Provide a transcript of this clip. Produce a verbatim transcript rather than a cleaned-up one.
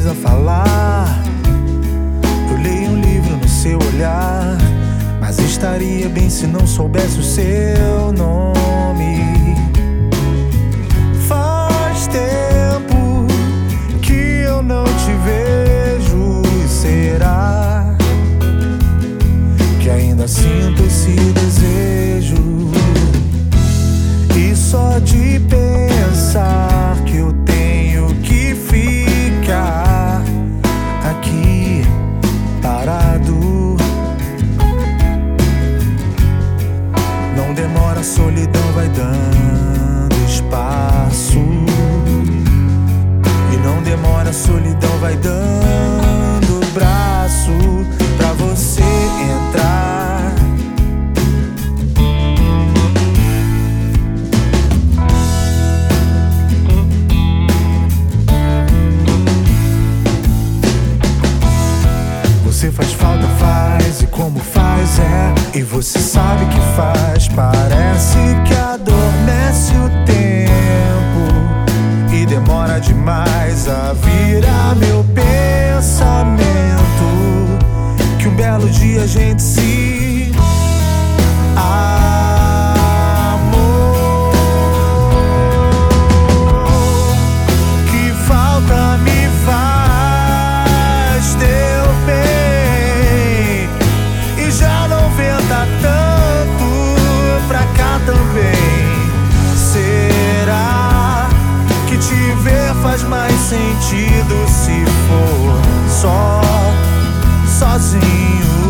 precisa falar. Eu leio um livro no seu olhar, mas estaria bem se não soubesse o seu nome. Faz tempo que eu não te vejo, e será que ainda sinto esse desejo? E só de pensar que eu tenho que ficar aqui parado, não demora, a solidão vai dando espaço. E não demora, a solidão vai dando braço pra você entrar. Você faz falta, faz, e como faz é. E você sabe que faz, parece que adormece o tempo e demora demais a virar meu pensamento. Que um belo dia a gente se amou. Que falta me faz teu bem, e já não venta tanto pra cá também. Será que te ver faz mais sentido se for só sozinho?